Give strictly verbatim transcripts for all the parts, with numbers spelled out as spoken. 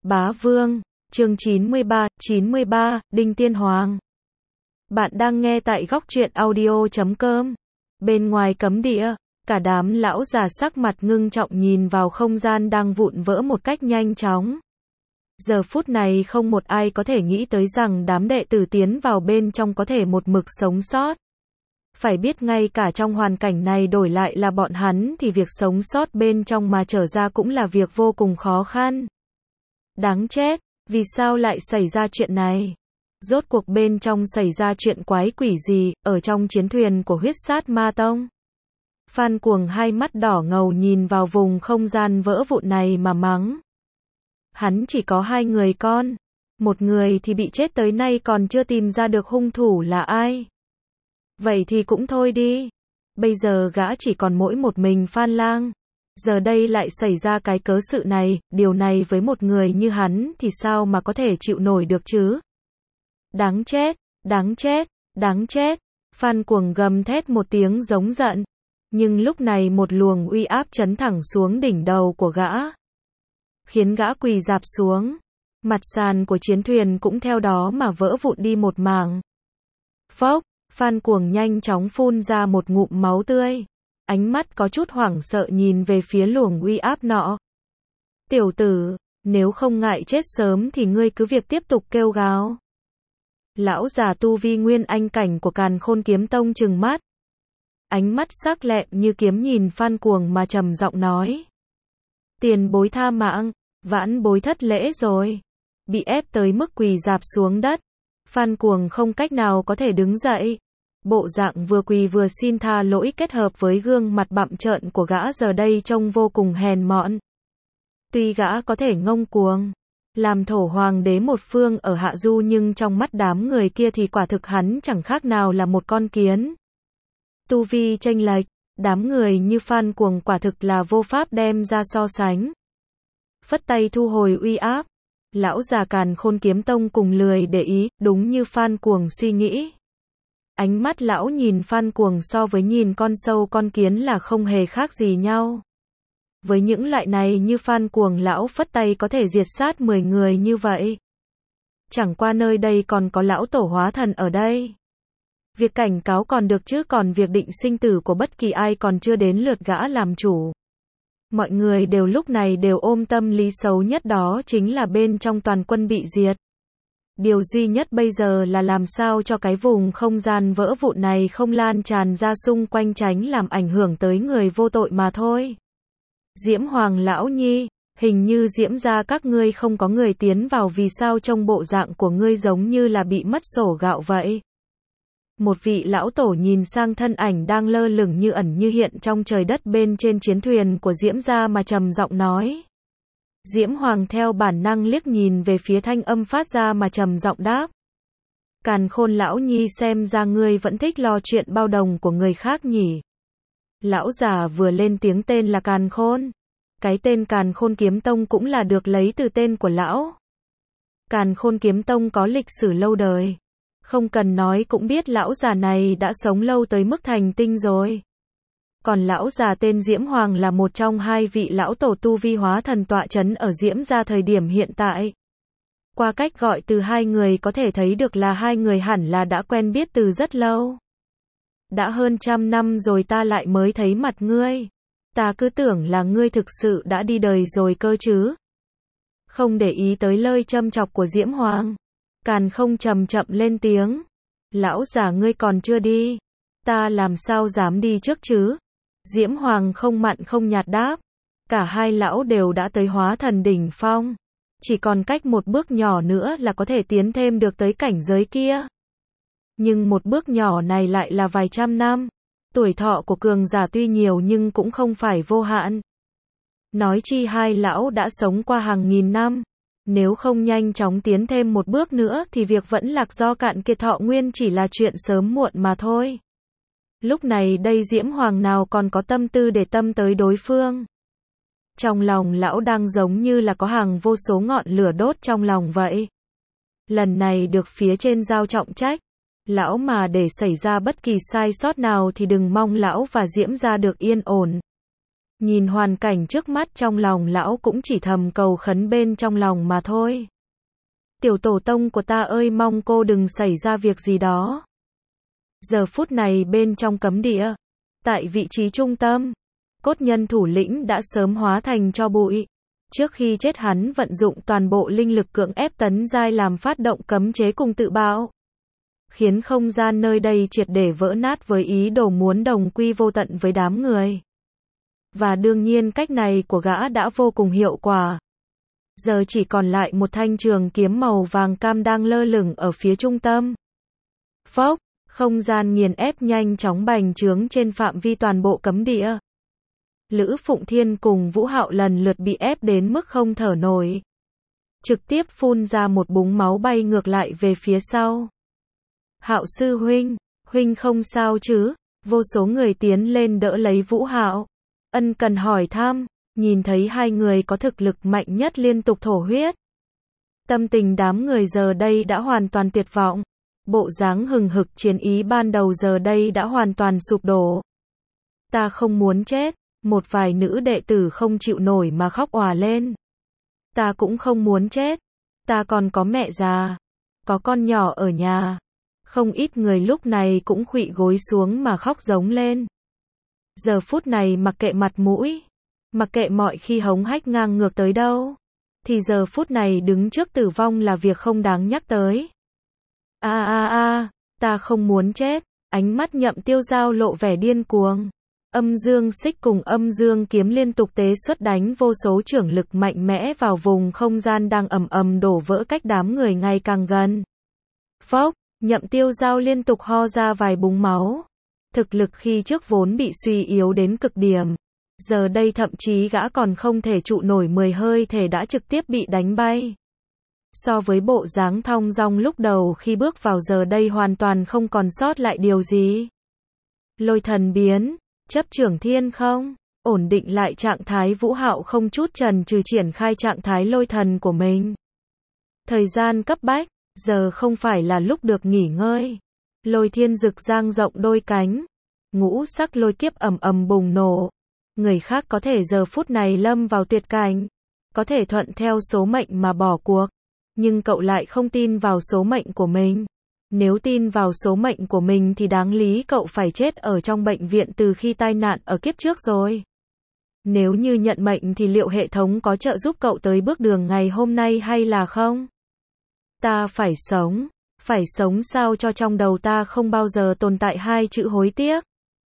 Bá Vương, chương chín mươi ba, chín mươi ba, Đinh Tiên Hoàng. Bạn đang nghe tại góc truyện audio chấm com. Bên ngoài cấm địa, cả đám lão già sắc mặt ngưng trọng nhìn vào không gian đang vụn vỡ một cách nhanh chóng. Giờ phút này không một ai có thể nghĩ tới rằng đám đệ tử tiến vào bên trong có thể một mực sống sót. Phải biết ngay cả trong hoàn cảnh này đổi lại là bọn hắn thì việc sống sót bên trong mà trở ra cũng là việc vô cùng khó khăn. Đáng chết, vì sao lại xảy ra chuyện này? Rốt cuộc bên trong xảy ra chuyện quái quỷ gì, ở trong chiến thuyền của huyết sát ma tông? Phan Cuồng hai mắt đỏ ngầu nhìn vào vùng không gian vỡ vụn này mà mắng. Hắn chỉ có hai người con. Một người thì bị chết tới nay còn chưa tìm ra được hung thủ là ai. Vậy thì cũng thôi đi. Bây giờ gã chỉ còn mỗi một mình Phan Lang. Giờ đây lại xảy ra cái cớ sự này, điều này với một người như hắn thì sao mà có thể chịu nổi được chứ? Đáng chết, đáng chết, đáng chết. Phan Cuồng gầm thét một tiếng giống giận. Nhưng lúc này một luồng uy áp chấn thẳng xuống đỉnh đầu của gã. Khiến gã quỳ rạp xuống. Mặt sàn của chiến thuyền cũng theo đó mà vỡ vụn đi một mảng. Phốc, Phan Cuồng nhanh chóng phun ra một ngụm máu tươi. Ánh mắt có chút hoảng sợ nhìn về phía luồng uy áp nọ. Tiểu tử, nếu không ngại chết sớm thì ngươi cứ việc tiếp tục kêu gào. Lão già tu vi nguyên anh cảnh của Càn Khôn Kiếm Tông trừng mắt. Ánh mắt sắc lẹm như kiếm nhìn Phan Cuồng mà trầm giọng nói. Tiền bối tha mạng, vãn bối thất lễ rồi. Bị ép tới mức quỳ rạp xuống đất. Phan Cuồng không cách nào có thể đứng dậy. Bộ dạng vừa quỳ vừa xin tha lỗi kết hợp với gương mặt bặm trợn của gã giờ đây trông vô cùng hèn mọn. Tuy gã có thể ngông cuồng, làm thổ hoàng đế một phương ở Hạ Du nhưng trong mắt đám người kia thì quả thực hắn chẳng khác nào là một con kiến. Tu vi chênh lệch, đám người như Phan Cuồng quả thực là vô pháp đem ra so sánh. Phất tay thu hồi uy áp, lão già Càn Khôn Kiếm Tông cùng lười để ý, đúng như Phan Cuồng suy nghĩ. Ánh mắt lão nhìn Phan Cuồng so với nhìn con sâu con kiến là không hề khác gì nhau. Với những loại này như Phan Cuồng lão phất tay có thể diệt sát mười người như vậy. Chẳng qua nơi đây còn có lão tổ hóa thần ở đây. Việc cảnh cáo còn được chứ còn việc định sinh tử của bất kỳ ai còn chưa đến lượt gã làm chủ. Mọi người đều lúc này đều ôm tâm lý xấu nhất đó chính là bên trong toàn quân bị diệt. Điều duy nhất bây giờ là làm sao cho cái vùng không gian vỡ vụn này không lan tràn ra xung quanh tránh làm ảnh hưởng tới người vô tội mà thôi. Diễm Hoàng lão nhi, hình như Diễm gia các ngươi không có người tiến vào vì sao trông bộ dạng của ngươi giống như là bị mất sổ gạo vậy. Một vị lão tổ nhìn sang thân ảnh đang lơ lửng như ẩn như hiện trong trời đất bên trên chiến thuyền của Diễm gia mà trầm giọng nói. Diễm Hoàng theo bản năng liếc nhìn về phía thanh âm phát ra mà trầm giọng đáp. Càn Khôn lão nhi xem ra ngươi vẫn thích lo chuyện bao đồng của người khác nhỉ. Lão già vừa lên tiếng tên là Càn Khôn. Cái tên Càn Khôn Kiếm Tông cũng là được lấy từ tên của lão. Càn Khôn Kiếm Tông có lịch sử lâu đời. Không cần nói cũng biết lão già này đã sống lâu tới mức thành tinh rồi. Còn lão già tên Diễm Hoàng là một trong hai vị lão tổ tu vi hóa thần tọa chấn ở Diễm gia thời điểm hiện tại. Qua cách gọi từ hai người có thể thấy được là hai người hẳn là đã quen biết từ rất lâu. Đã hơn trăm năm rồi ta lại mới thấy mặt ngươi. Ta cứ tưởng là ngươi thực sự đã đi đời rồi cơ chứ. Không để ý tới lời châm chọc của Diễm Hoàng. Càn không chậm chậm lên tiếng. Lão già ngươi còn chưa đi. Ta làm sao dám đi trước chứ? Diễm Hoàng không mặn không nhạt đáp. Cả hai lão đều đã tới hóa thần đỉnh phong. Chỉ còn cách một bước nhỏ nữa là có thể tiến thêm được tới cảnh giới kia. Nhưng một bước nhỏ này lại là vài trăm năm. Tuổi thọ của cường giả tuy nhiều nhưng cũng không phải vô hạn. Nói chi hai lão đã sống qua hàng nghìn năm. Nếu không nhanh chóng tiến thêm một bước nữa thì việc vẫn lạc do cạn kiệt thọ nguyên chỉ là chuyện sớm muộn mà thôi. Lúc này đây Diễm Hoàng nào còn có tâm tư để tâm tới đối phương. Trong lòng lão đang giống như là có hàng vô số ngọn lửa đốt trong lòng vậy. Lần này được phía trên giao trọng trách. Lão mà để xảy ra bất kỳ sai sót nào thì đừng mong lão và Diễm gia được yên ổn. Nhìn hoàn cảnh trước mắt trong lòng lão cũng chỉ thầm cầu khấn bên trong lòng mà thôi. Tiểu tổ tông của ta ơi, mong cô đừng xảy ra việc gì đó. Giờ phút này bên trong cấm địa, tại vị trí trung tâm, cốt nhân thủ lĩnh đã sớm hóa thành tro bụi. Trước khi chết hắn vận dụng toàn bộ linh lực cưỡng ép tấn giai làm phát động cấm chế cùng tự bạo, khiến không gian nơi đây triệt để vỡ nát với ý đồ muốn đồng quy vô tận với đám người. Và đương nhiên cách này của gã đã vô cùng hiệu quả. Giờ chỉ còn lại một thanh trường kiếm màu vàng cam đang lơ lửng ở phía trung tâm. Phốc, không gian nghiền ép nhanh chóng bành trướng trên phạm vi toàn bộ cấm địa. Lữ Phụng Thiên cùng Vũ Hạo lần lượt bị ép đến mức không thở nổi. Trực tiếp phun ra một búng máu bay ngược lại về phía sau. Hạo sư huynh, huynh không sao chứ? Vô số người tiến lên đỡ lấy Vũ Hạo. Ân cần hỏi thăm, nhìn thấy hai người có thực lực mạnh nhất liên tục thổ huyết. Tâm tình đám người giờ đây đã hoàn toàn tuyệt vọng. Bộ dáng hừng hực chiến ý ban đầu giờ đây đã hoàn toàn sụp đổ. Ta không muốn chết, một vài nữ đệ tử không chịu nổi mà khóc òa lên. Ta cũng không muốn chết, ta còn có mẹ già, có con nhỏ ở nhà. Không ít người lúc này cũng khuỵu gối xuống mà khóc giống lên. Giờ phút này mặc kệ mặt mũi, mặc kệ mọi khi hống hách ngang ngược tới đâu, thì giờ phút này đứng trước tử vong là việc không đáng nhắc tới. A a a, ta không muốn chết, ánh mắt Nhậm Tiêu Giao lộ vẻ điên cuồng. Âm dương xích cùng âm dương kiếm liên tục tế xuất đánh vô số chưởng lực mạnh mẽ vào vùng không gian đang ầm ầm đổ vỡ cách đám người ngày càng gần. Phốc, Nhậm Tiêu Giao liên tục ho ra vài búng máu. Thực lực khi trước vốn bị suy yếu đến cực điểm. Giờ đây thậm chí gã còn không thể trụ nổi mười hơi thể đã trực tiếp bị đánh bay. So với bộ dáng thong dong lúc đầu khi bước vào giờ đây hoàn toàn không còn sót lại điều gì. Lôi thần biến, chấp trưởng thiên không, ổn định lại trạng thái Vũ Hạo không chút chần chừ triển khai trạng thái lôi thần của mình. Thời gian cấp bách, giờ không phải là lúc được nghỉ ngơi. Lôi thiên dực dang rộng đôi cánh, ngũ sắc lôi kiếp ầm ầm bùng nổ. Người khác có thể giờ phút này lâm vào tuyệt cảnh, có thể thuận theo số mệnh mà bỏ cuộc, nhưng cậu lại không tin vào số mệnh của mình. Nếu tin vào số mệnh của mình thì đáng lý cậu phải chết ở trong bệnh viện từ khi tai nạn ở kiếp trước rồi. Nếu như nhận mệnh thì liệu hệ thống có trợ giúp cậu tới bước đường ngày hôm nay hay là không? Ta phải sống, phải sống sao cho trong đầu ta không bao giờ tồn tại hai chữ hối tiếc.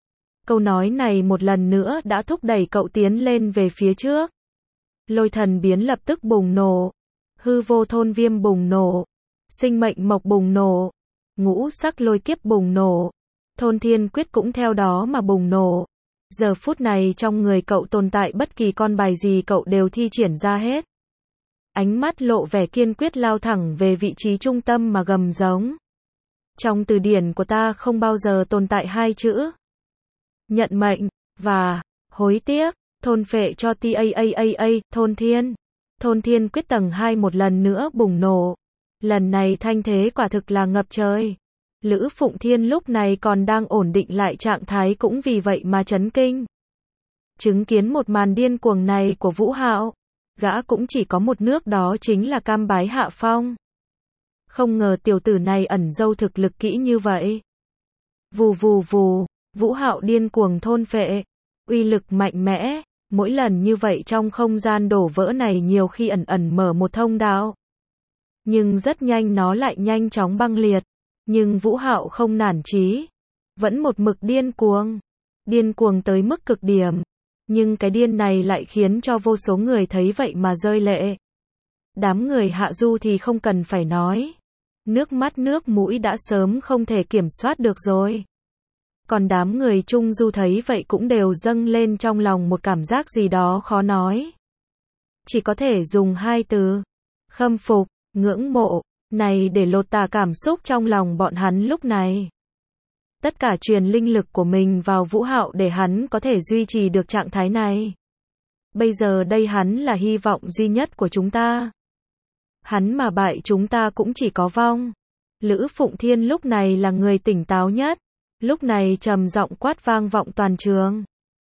Câu nói này một lần nữa đã thúc đẩy cậu tiến lên về phía trước. Lôi thần biến lập tức bùng nổ, hư vô thôn viêm bùng nổ, sinh mệnh mộc bùng nổ, ngũ sắc lôi kiếp bùng nổ, thôn thiên quyết cũng theo đó mà bùng nổ. Giờ phút này trong người cậu tồn tại bất kỳ con bài gì cậu đều thi triển ra hết. Ánh mắt lộ vẻ kiên quyết lao thẳng về vị trí trung tâm mà gầm giống. Trong từ điển của ta không bao giờ tồn tại hai chữ nhận mệnh và hối tiếc. Thôn phệ cho taaa, thôn thiên. Thôn thiên quyết tầng hai một lần nữa bùng nổ. Lần này thanh thế quả thực là ngập trời. Lữ Phụng Thiên lúc này còn đang ổn định lại trạng thái cũng vì vậy mà chấn kinh. Chứng kiến một màn điên cuồng này của Vũ Hạo, gã cũng chỉ có một nước đó chính là cam bái hạ phong. Không ngờ tiểu tử này ẩn dâu thực lực kỹ như vậy. Vù vù vù, Vũ Hạo điên cuồng thôn phệ, uy lực mạnh mẽ, mỗi lần như vậy trong không gian đổ vỡ này nhiều khi ẩn ẩn mở một thông đạo. Nhưng rất nhanh nó lại nhanh chóng băng liệt. Nhưng Vũ Hạo không nản chí, vẫn một mực điên cuồng, điên cuồng tới mức cực điểm. Nhưng cái điên này lại khiến cho vô số người thấy vậy mà rơi lệ. Đám người Hạ Du thì không cần phải nói. Nước mắt nước mũi đã sớm không thể kiểm soát được rồi. Còn đám người Trung Du thấy vậy cũng đều dâng lên trong lòng một cảm giác gì đó khó nói. Chỉ có thể dùng hai từ, khâm phục, ngưỡng mộ, này để lột tả cảm xúc trong lòng bọn hắn lúc này. Tất cả truyền linh lực của mình vào Vũ Hạo để hắn có thể duy trì được trạng thái này. Bây giờ đây hắn là hy vọng duy nhất của chúng ta. Hắn mà bại chúng ta cũng chỉ có vong. Lữ Phụng Thiên lúc này là người tỉnh táo nhất. Lúc này trầm giọng quát vang vọng toàn trường.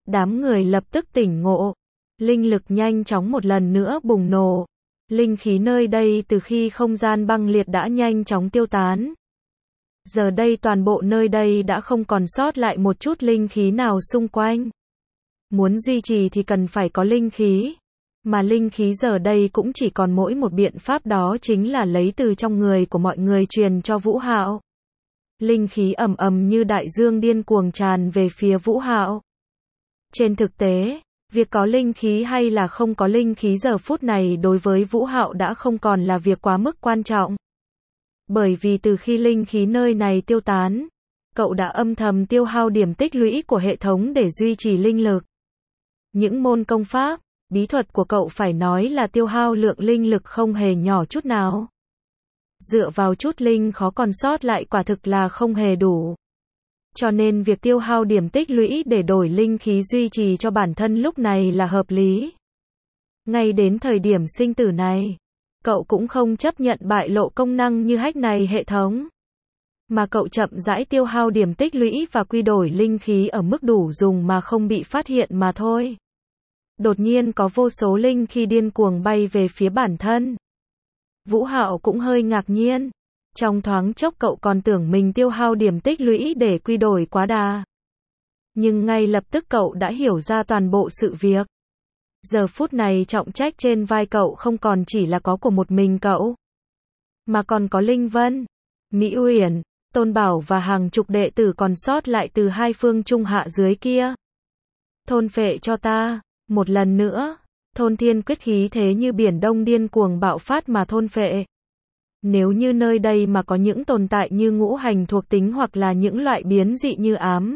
Đám người lập tức tỉnh ngộ. Linh lực nhanh chóng một lần nữa bùng nổ. Linh khí nơi đây từ khi không gian băng liệt đã nhanh chóng tiêu tán. Giờ đây toàn bộ nơi đây đã không còn sót lại một chút linh khí nào xung quanh. Muốn duy trì thì cần phải có linh khí. Mà linh khí giờ đây cũng chỉ còn mỗi một biện pháp, đó chính là lấy từ trong người của mọi người truyền cho Vũ Hạo. Linh khí ầm ầm như đại dương điên cuồng tràn về phía Vũ Hạo. Trên thực tế, việc có linh khí hay là không có linh khí giờ phút này đối với Vũ Hạo đã không còn là việc quá mức quan trọng. Bởi vì từ khi linh khí nơi này tiêu tán, cậu đã âm thầm tiêu hao điểm tích lũy của hệ thống để duy trì linh lực. Những môn công pháp, bí thuật của cậu phải nói là tiêu hao lượng linh lực không hề nhỏ chút nào. Dựa vào chút linh khó còn sót lại quả thực là không hề đủ. Cho nên việc tiêu hao điểm tích lũy để đổi linh khí duy trì cho bản thân lúc này là hợp lý. Ngay đến thời điểm sinh tử này, cậu cũng không chấp nhận bại lộ công năng như hack này hệ thống. Mà cậu chậm rãi tiêu hao điểm tích lũy và quy đổi linh khí ở mức đủ dùng mà không bị phát hiện mà thôi. Đột nhiên có vô số linh khí điên cuồng bay về phía bản thân. Vũ Hạo cũng hơi ngạc nhiên. Trong thoáng chốc cậu còn tưởng mình tiêu hao điểm tích lũy để quy đổi quá đà. Nhưng ngay lập tức cậu đã hiểu ra toàn bộ sự việc. Giờ phút này trọng trách trên vai cậu không còn chỉ là có của một mình cậu, mà còn có Linh Vân, Mỹ Uyển, Tôn Bảo và hàng chục đệ tử còn sót lại từ hai phương trung hạ dưới kia. Thôn phệ cho ta, một lần nữa, thôn thiên quyết khí thế như biển đông điên cuồng bạo phát mà thôn phệ. Nếu như nơi đây mà có những tồn tại như ngũ hành thuộc tính hoặc là những loại biến dị như ám,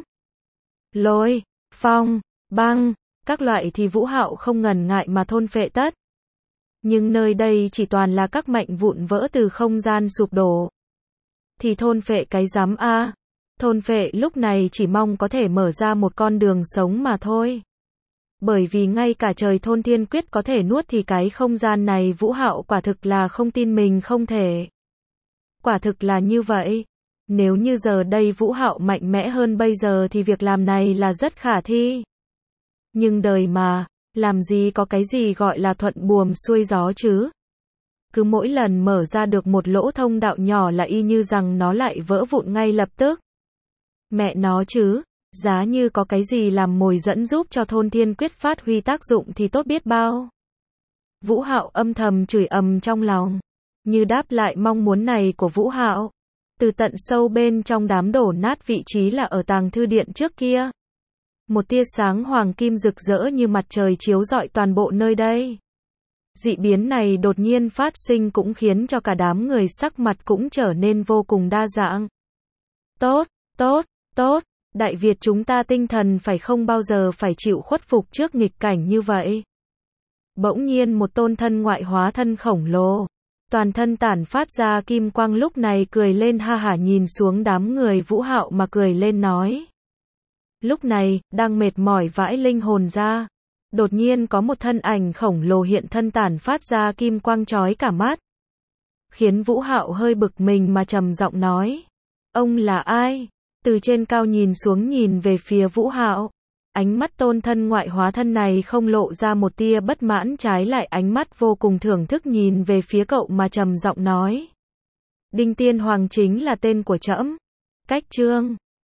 lôi, phong, băng, các loại thì Vũ Hạo không ngần ngại mà thôn phệ tất. Nhưng nơi đây chỉ toàn là các mảnh vụn vỡ từ không gian sụp đổ. Thì thôn phệ cái rắm a. Thôn phệ lúc này chỉ mong có thể mở ra một con đường sống mà thôi. Bởi vì ngay cả trời thôn thiên quyết có thể nuốt thì cái không gian này Vũ Hạo quả thực là không tin mình không thể. Quả thực là như vậy. Nếu như giờ đây Vũ Hạo mạnh mẽ hơn bây giờ thì việc làm này là rất khả thi. Nhưng đời mà, làm gì có cái gì gọi là thuận buồm xuôi gió chứ. Cứ mỗi lần mở ra được một lỗ thông đạo nhỏ là y như rằng nó lại vỡ vụn ngay lập tức. Mẹ nó chứ, giá như có cái gì làm mồi dẫn giúp cho thôn thiên quyết phát huy tác dụng thì tốt biết bao. Vũ Hạo âm thầm chửi ầm trong lòng. Như đáp lại mong muốn này của Vũ Hạo, từ tận sâu bên trong đám đổ nát vị trí là ở tàng thư điện trước kia, một tia sáng hoàng kim rực rỡ như mặt trời chiếu rọi toàn bộ nơi đây. Dị biến này đột nhiên phát sinh cũng khiến cho cả đám người sắc mặt cũng trở nên vô cùng đa dạng. Tốt, tốt, tốt, Đại Việt chúng ta tinh thần phải không bao giờ phải chịu khuất phục trước nghịch cảnh như vậy. Bỗng nhiên một tôn thân ngoại hóa thân khổng lồ, toàn thân tản phát ra kim quang lúc này cười lên ha hả nhìn xuống đám người Vũ Hạo mà cười lên nói. Lúc này, đang mệt mỏi vãi linh hồn ra, đột nhiên có một thân ảnh khổng lồ hiện thân tản phát ra kim quang chói cả mắt. Khiến Vũ Hạo hơi bực mình mà trầm giọng nói. Ông là ai? Từ trên cao nhìn xuống nhìn về phía Vũ Hạo. Ánh mắt tôn thân ngoại hóa thân này không lộ ra một tia bất mãn, trái lại ánh mắt vô cùng thưởng thức nhìn về phía cậu mà trầm giọng nói. Đinh Tiên Hoàng chính là tên của trẫm. Cách chương